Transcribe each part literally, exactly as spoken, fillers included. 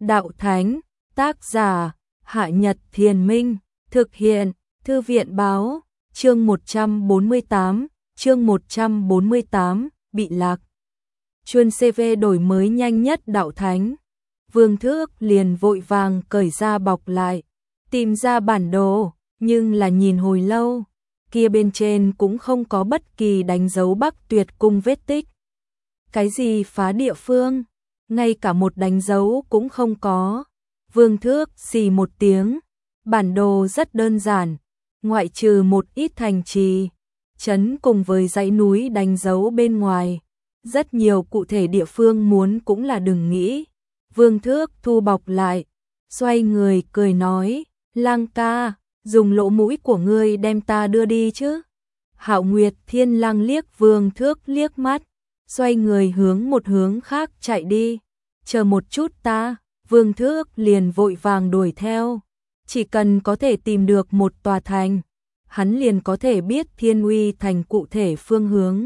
đạo thánh, tác giả, Hạ Nhật Thiền Minh, thực hiện, Thư viện báo, chương một trăm bốn mươi tám, chương một trăm bốn mươi tám, bị lạc. Chuyên xê vê đổi mới nhanh nhất đạo thánh. Vương Thước liền vội vàng cởi ra bọc lại, tìm ra bản đồ, nhưng là nhìn hồi lâu, kia bên trên cũng không có bất kỳ đánh dấu Bắc Tuyệt Cung vết tích. Cái gì phá địa phương, ngay cả một đánh dấu cũng không có. Vương Thước xì một tiếng, bản đồ rất đơn giản, ngoại trừ một ít thành trì, trấn cùng với dãy núi đánh dấu bên ngoài, rất nhiều cụ thể địa phương muốn cũng là đừng nghĩ. Vương Thước thu bọc lại, xoay người cười nói, Lang ca, dùng lỗ mũi của ngươi đem ta đưa đi chứ. Hạo Nguyệt Thiên Lang liếc Vương Thước liếc mắt, xoay người hướng một hướng khác chạy đi. Chờ một chút ta. Vương Thước liền vội vàng đuổi theo. Chỉ cần có thể tìm được một tòa thành, hắn liền có thể biết Thiên Uy thành cụ thể phương hướng.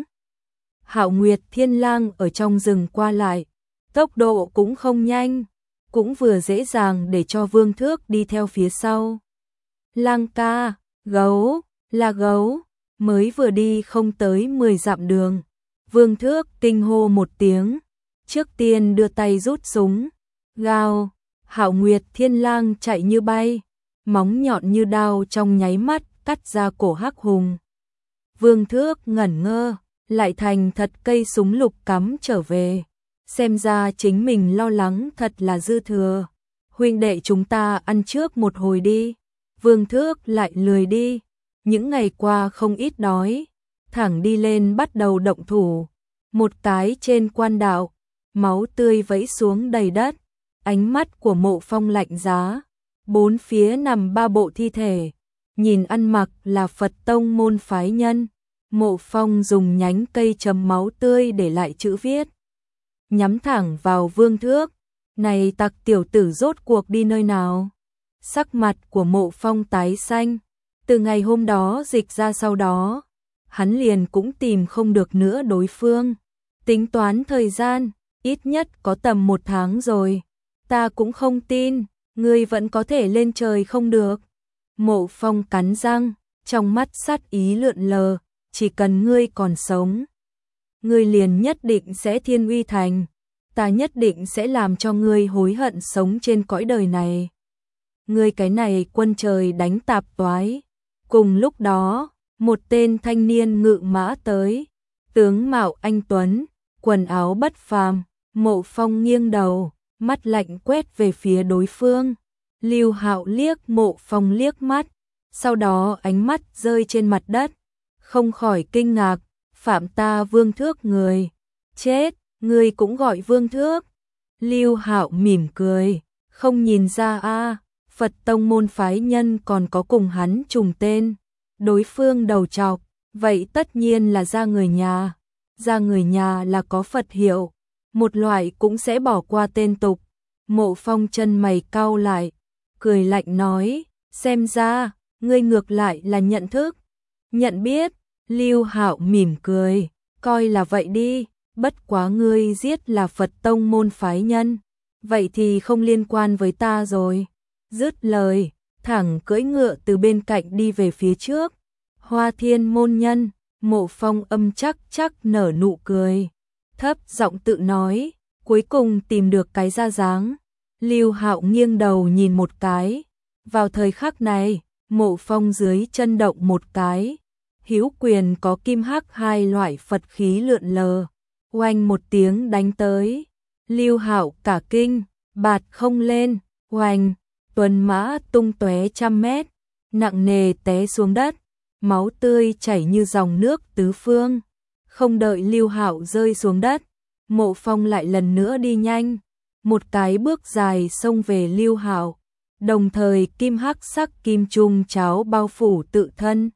Hạo Nguyệt Thiên Lang ở trong rừng qua lại, tốc độ cũng không nhanh, cũng vừa dễ dàng để cho Vương Thước đi theo phía sau. Lang ca, gấu, là gấu, mới vừa đi không tới mười dặm đường. Vương Thước kinh hô một tiếng, trước tiên đưa tay rút súng. Gào, Hạo Nguyệt Thiên Lang chạy như bay, móng nhọn như đao trong nháy mắt cắt ra cổ Hắc Hùng. Vương Thước ngẩn ngơ, lại thành thật cây súng lục cắm trở về. Xem ra chính mình lo lắng thật là dư thừa. Huynh đệ chúng ta ăn trước một hồi đi. Vương Thước lại lười đi. Những ngày qua không ít đói, thẳng đi lên bắt đầu động thủ. Một cái trên quan đạo, máu tươi vẫy xuống đầy đất. Ánh mắt của Mộ Phong lạnh giá, bốn phía nằm ba bộ thi thể, nhìn ăn mặc là Phật tông môn phái nhân. Mộ Phong dùng nhánh cây chấm máu tươi để lại chữ viết, nhắm thẳng vào Vương Thước. Này tặc tiểu tử rốt cuộc đi nơi nào? Sắc mặt của Mộ Phong tái xanh, từ ngày hôm đó dịch ra sau đó, hắn liền cũng tìm không được nữa đối phương. Tính toán thời gian, ít nhất có tầm một tháng rồi. Ta cũng không tin, ngươi vẫn có thể lên trời không được. Mộ Phong cắn răng, trong mắt sát ý lượn lờ, chỉ cần ngươi còn sống, ngươi liền nhất định sẽ Thiên Uy thành, ta nhất định sẽ làm cho ngươi hối hận sống trên cõi đời này. Ngươi cái này quân trời đánh tạp toái. Cùng lúc đó, một tên thanh niên ngự mã tới, tướng mạo anh tuấn, quần áo bất phàm. Mộ Phong nghiêng đầu, mắt lạnh quét về phía đối phương. Lưu Hạo liếc Mộ Phong liếc mắt, sau đó ánh mắt rơi trên mặt đất, không khỏi kinh ngạc, phạm ta Vương Thước người. Chết, ngươi cũng gọi Vương Thước? Lưu Hạo mỉm cười, không nhìn ra a, Phật tông môn phái nhân còn có cùng hắn trùng tên. Đối phương đầu trọc, vậy tất nhiên là ra người nhà. Ra người nhà là có Phật hiệu, một loại cũng sẽ bỏ qua tên tục. Mộ Phong chân mày cau lại, cười lạnh nói, xem ra, ngươi ngược lại là nhận thức. Nhận biết, Lưu Hạo mỉm cười, coi là vậy đi, bất quá ngươi giết là Phật tông môn phái nhân, vậy thì không liên quan với ta rồi. Dứt lời, thẳng cưỡi ngựa từ bên cạnh đi về phía trước. Hoa Thiên môn nhân, Mộ Phong âm chắc chắc nở nụ cười, thấp giọng tự nói, cuối cùng tìm được cái ra dáng. Lưu Hạo nghiêng đầu nhìn một cái, vào thời khắc này, Mộ Phong dưới chân động một cái, hữu quyền có kim hắc hai loại Phật khí lượn lờ, oanh một tiếng đánh tới. Lưu Hạo cả kinh, bạt không lên, oanh, tuần mã tung tóe trăm mét, nặng nề té xuống đất, máu tươi chảy như dòng nước tứ phương. Không đợi Lưu Hạo rơi xuống đất, Mộ Phong lại lần nữa đi nhanh, một cái bước dài xông về Lưu Hạo, đồng thời kim hắc sắc kim trung cháo bao phủ tự thân.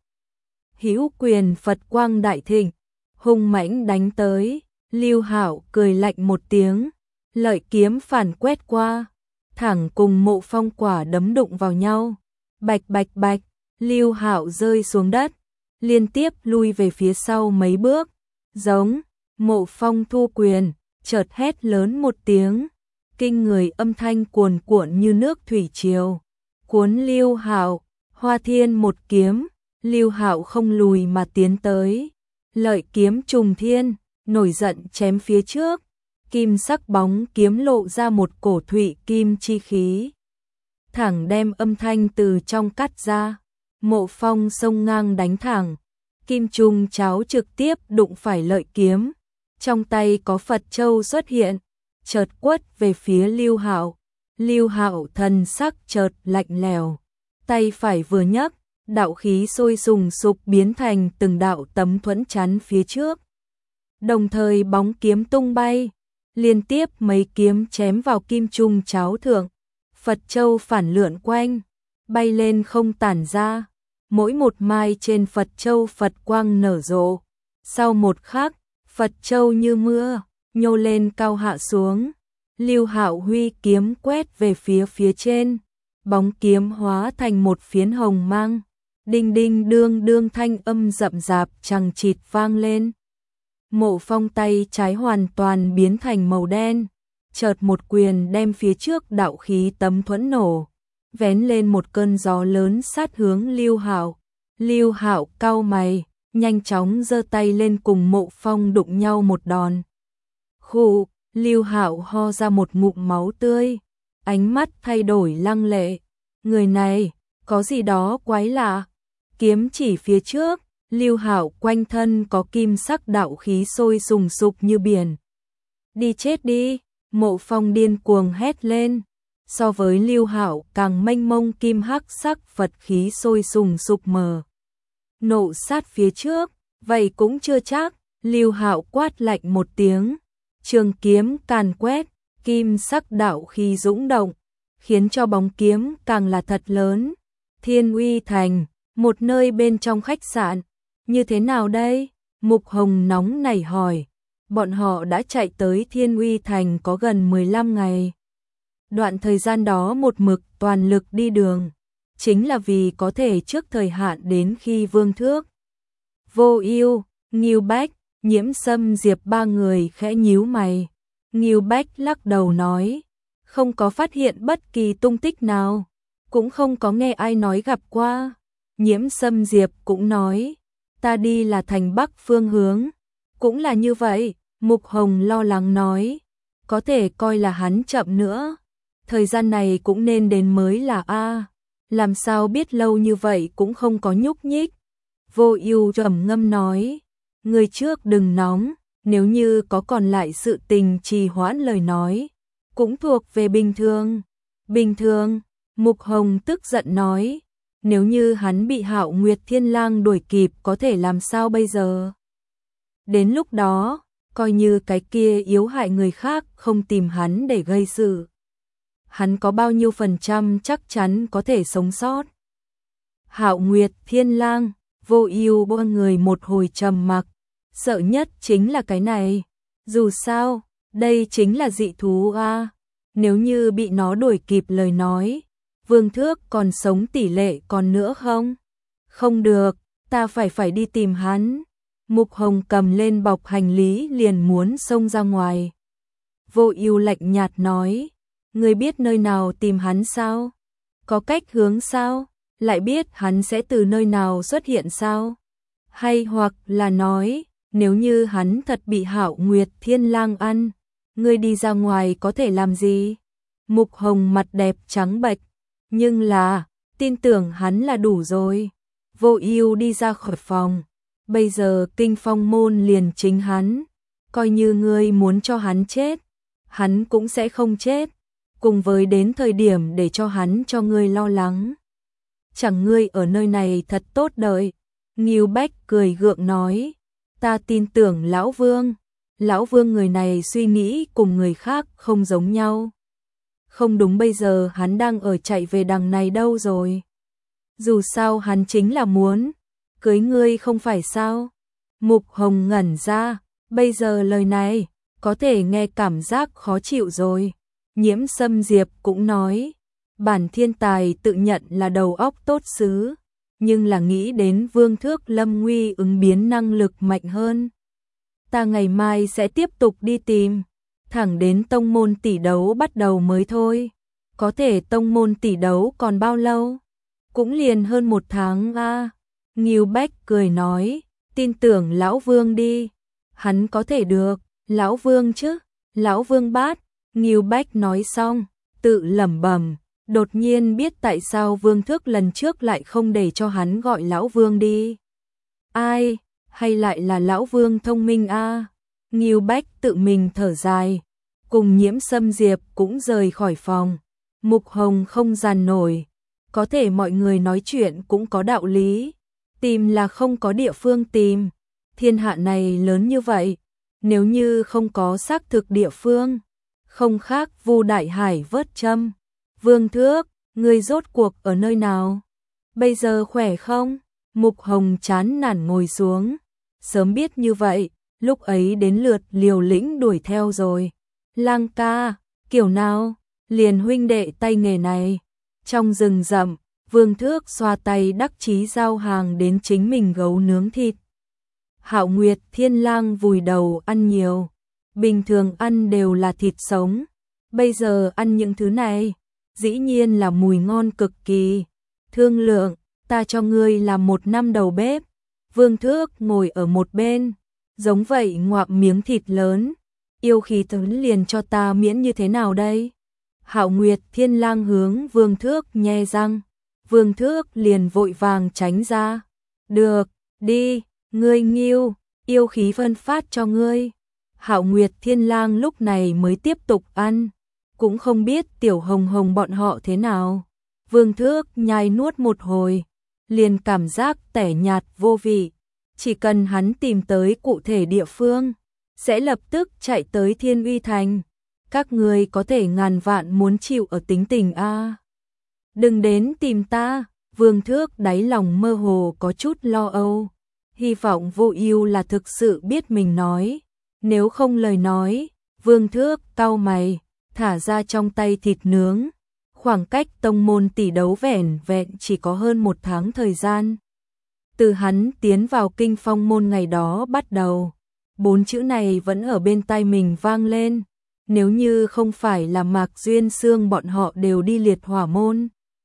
Hữu quyền Phật quang đại thịnh, hung mãnh đánh tới. Lưu Hạo cười lạnh một tiếng, lợi kiếm phản quét qua, thẳng cùng Mộ Phong quả đấm đụng vào nhau. Bạch bạch bạch, Lưu Hạo rơi xuống đất, liên tiếp lui về phía sau mấy bước. Giống, Mộ Phong thu quyền, chợt hét lớn một tiếng, kinh người âm thanh cuồn cuộn như nước thủy triều, cuốn Lưu Hạo. Hoa Thiên một kiếm, Lưu Hạo không lùi mà tiến tới, lợi kiếm trùng thiên, nổi giận chém phía trước, kim sắc bóng kiếm lộ ra một cổ thủy kim chi khí, thẳng đem âm thanh từ trong cắt ra. Mộ Phong xông ngang đánh thẳng, kim trùng cháo trực tiếp đụng phải lợi kiếm, trong tay có Phật châu xuất hiện, chợt quất về phía Lưu Hạo. Lưu Hạo thần sắc chợt lạnh lẽo, tay phải vừa nhấc, đạo khí sôi sùng sục biến thành từng đạo tấm thuẫn chắn phía trước. Đồng thời bóng kiếm tung bay, liên tiếp mấy kiếm chém vào kim trung cháo thượng, Phật châu phản lượn quanh, bay lên không tản ra, mỗi một mai trên Phật châu Phật quang nở rộ. Sau một khắc, Phật châu như mưa, nhô lên cao hạ xuống. Lưu Hạo huy kiếm quét về phía phía trên, bóng kiếm hóa thành một phiến hồng mang, đinh đinh đương đương thanh âm rậm rạp chằng chịt vang lên. Mộ Phong tay trái hoàn toàn biến thành màu đen, chợt một quyền đem phía trước đạo khí tấm thuẫn nổ, vén lên một cơn gió lớn sát hướng Lưu Hạo. Lưu Hạo cau mày, nhanh chóng giơ tay lên cùng Mộ Phong đụng nhau một đòn. Khụ, Lưu Hạo ho ra một ngụm máu tươi, ánh mắt thay đổi lăng lệ. Người này, có gì đó quái lạ. Kiếm chỉ phía trước, Lưu Hạo quanh thân có kim sắc đạo khí sôi sùng sục như biển. Đi chết đi, Mộ Phong điên cuồng hét lên. So với Lưu Hạo càng mênh mông kim hắc sắc Phật khí sôi sùng sục mờ nộ sát phía trước, vậy cũng chưa chắc. Lưu Hạo quát lạnh một tiếng, trường kiếm càn quét, kim sắc đạo khí dũng động, khiến cho bóng kiếm càng là thật lớn. Thiên Uy Thành, một nơi bên trong khách sạn. Như thế nào đây? Mục Hồng nóng nảy hỏi. Bọn họ đã chạy tới Thiên Uy Thành có gần mười lăm ngày. Đoạn thời gian đó một mực toàn lực đi đường, chính là vì có thể trước thời hạn đến khi Vương Thước, Vô Ưu, Ngưu Bách, Nhiễm Sâm Diệp ba người khẽ nhíu mày. Ngưu Bách lắc đầu nói, không có phát hiện bất kỳ tung tích nào, cũng không có nghe ai nói gặp qua. Nhiễm Sâm Diệp cũng nói, ta đi là thành Bắc phương hướng, cũng là như vậy. Mục Hồng lo lắng nói, có thể coi là hắn chậm nữa, thời gian này cũng nên đến mới là a, làm sao biết lâu như vậy cũng không có nhúc nhích. Vô Ưu trầm ngâm nói, người trước đừng nóng, nếu như có còn lại sự tình trì hoãn lời nói, cũng thuộc về bình thường. Bình thường? Mục Hồng tức giận nói, nếu như hắn bị Hạo Nguyệt Thiên Lang đuổi kịp có thể làm sao bây giờ? Đến lúc đó, coi như cái kia yếu hại người khác không tìm hắn để gây sự, hắn có bao nhiêu phần trăm chắc chắn có thể sống sót? Hạo Nguyệt Thiên Lang, Vô Ưu ba người một hồi trầm mặc, sợ nhất chính là cái này. Dù sao, đây chính là dị thú a, nếu như bị nó đuổi kịp lời nói, Vương Thước còn sống tỷ lệ còn nữa không? Không được, ta phải phải đi tìm hắn. Mục Hồng cầm lên bọc hành lý liền muốn xông ra ngoài. Vô Ưu lạnh nhạt nói, ngươi biết nơi nào tìm hắn sao? Có cách hướng sao? Lại biết hắn sẽ từ nơi nào xuất hiện sao? Hay hoặc là nói, nếu như hắn thật bị Hạo Nguyệt Thiên Lang ăn, ngươi đi ra ngoài có thể làm gì? Mục Hồng mặt đẹp trắng bệch, nhưng là, tin tưởng hắn là đủ rồi. Vô Ưu đi ra khỏi phòng, bây giờ Kinh Phong môn liền chính hắn, coi như ngươi muốn cho hắn chết, hắn cũng sẽ không chết, cùng với đến thời điểm để cho hắn cho ngươi lo lắng. Chẳng ngươi ở nơi này thật tốt đợi. Ngưu Bách cười gượng nói, ta tin tưởng lão Vương, lão Vương người này suy nghĩ cùng người khác không giống nhau. Không đúng, bây giờ hắn đang ở chạy về đằng này đâu rồi? Dù sao hắn chính là muốn cưới ngươi không phải sao? Mục Hồng ngẩn ra, bây giờ lời này có thể nghe cảm giác khó chịu rồi. Nhiễm Sâm Diệp cũng nói, bản thiên tài tự nhận là đầu óc tốt xứ, nhưng là nghĩ đến Vương Thước lâm nguy ứng biến năng lực mạnh hơn. Ta ngày mai sẽ tiếp tục đi tìm. thẳng đến tông môn tỷ đấu bắt đầu mới thôi. Có thể tông môn tỷ đấu còn bao lâu? Cũng liền hơn một tháng a. À. Ngưu Bách cười nói, tin tưởng lão Vương đi. Hắn có thể được, lão Vương chứ, lão Vương Bát. Ngưu Bách nói xong, tự lẩm bẩm, đột nhiên biết tại sao Vương Thước lần trước lại không để cho hắn gọi lão Vương đi. Ai, hay lại là lão Vương thông minh a? À? Ngưu Bách tự mình thở dài, cùng Nhiễm Sâm Diệp cũng rời khỏi phòng. Mục Hồng không dằn nổi, có thể mọi người nói chuyện cũng có đạo lý, tìm là không có địa phương tìm, thiên hạ này lớn như vậy, nếu như không có xác thực địa phương, không khác Vu Đại Hải vớt châm. Vương Thước, ngươi rốt cuộc ở nơi nào? Bây giờ khỏe không? Mục Hồng chán nản ngồi xuống, sớm biết như vậy, lúc ấy đến lượt Liều Lĩnh đuổi theo rồi. Lang ca, kiểu nào? Liền huynh đệ tay nghề này. Trong rừng rậm, Vương Thước xoa tay đắc chí giao hàng đến chính mình gấu nướng thịt. Hạo Nguyệt Thiên Lang vùi đầu ăn nhiều, bình thường ăn đều là thịt sống, bây giờ ăn những thứ này, dĩ nhiên là mùi ngon cực kỳ. Thương Lượng, ta cho ngươi làm một năm đầu bếp. Vương Thước ngồi ở một bên, giống vậy ngoạm miếng thịt lớn, yêu khí tấn liền cho ta miễn như thế nào đây? Hạo Nguyệt Thiên Lang hướng Vương Thước nhe răng, Vương Thước liền vội vàng tránh ra. Được, đi, ngươi Ngưu, yêu khí phân phát cho ngươi. Hạo Nguyệt Thiên Lang lúc này mới tiếp tục ăn, cũng không biết Tiểu Hồng Hồng bọn họ thế nào. Vương Thước nhai nuốt một hồi, liền cảm giác tẻ nhạt vô vị, chỉ cần hắn tìm tới cụ thể địa phương, sẽ lập tức chạy tới Thiên Uy Thành. Các người có thể ngàn vạn muốn chịu ở tính tình a. À. Đừng đến tìm ta. Vương Thước đáy lòng mơ hồ có chút lo âu, hy vọng Vô Ưu là thực sự biết mình nói, nếu không lời nói. Vương Thước cau mày, thả ra trong tay thịt nướng. Khoảng cách tông môn tỷ đấu vẻn vẹn chỉ có hơn một tháng thời gian. Từ hắn tiến vào Kinh Phong môn ngày đó bắt đầu, bốn chữ này vẫn ở bên tai mình vang lên. Nếu như không phải là Mạc Duyên Xương bọn họ đều đi liệt hỏa môn.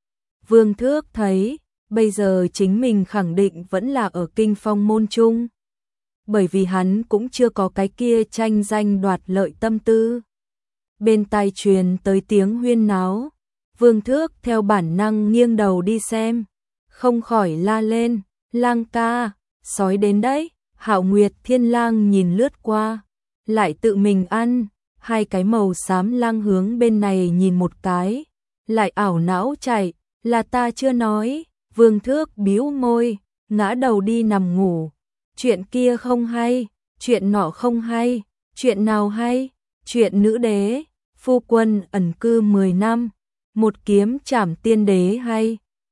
Vương Thước thấy, bây giờ chính mình khẳng định vẫn là ở Kinh Phong môn chung. Bởi vì hắn cũng chưa có cái kia tranh danh đoạt lợi tâm tư. Bên tai truyền tới tiếng huyên náo, Vương Thước theo bản năng nghiêng đầu đi xem, không khỏi la lên, Lang ca, sói đến đấy. Hạo Nguyệt Thiên Lang nhìn lướt qua, lại tự mình ăn. Hai cái màu xám lang hướng bên này nhìn một cái, lại ảo não chạy, là ta chưa nói. Vương Thước bĩu môi, ngã đầu đi nằm ngủ. Chuyện kia không hay, chuyện nọ không hay, chuyện nào hay? Chuyện nữ đế, phu quân ẩn cư mười năm, một kiếm trảm tiên đế hay,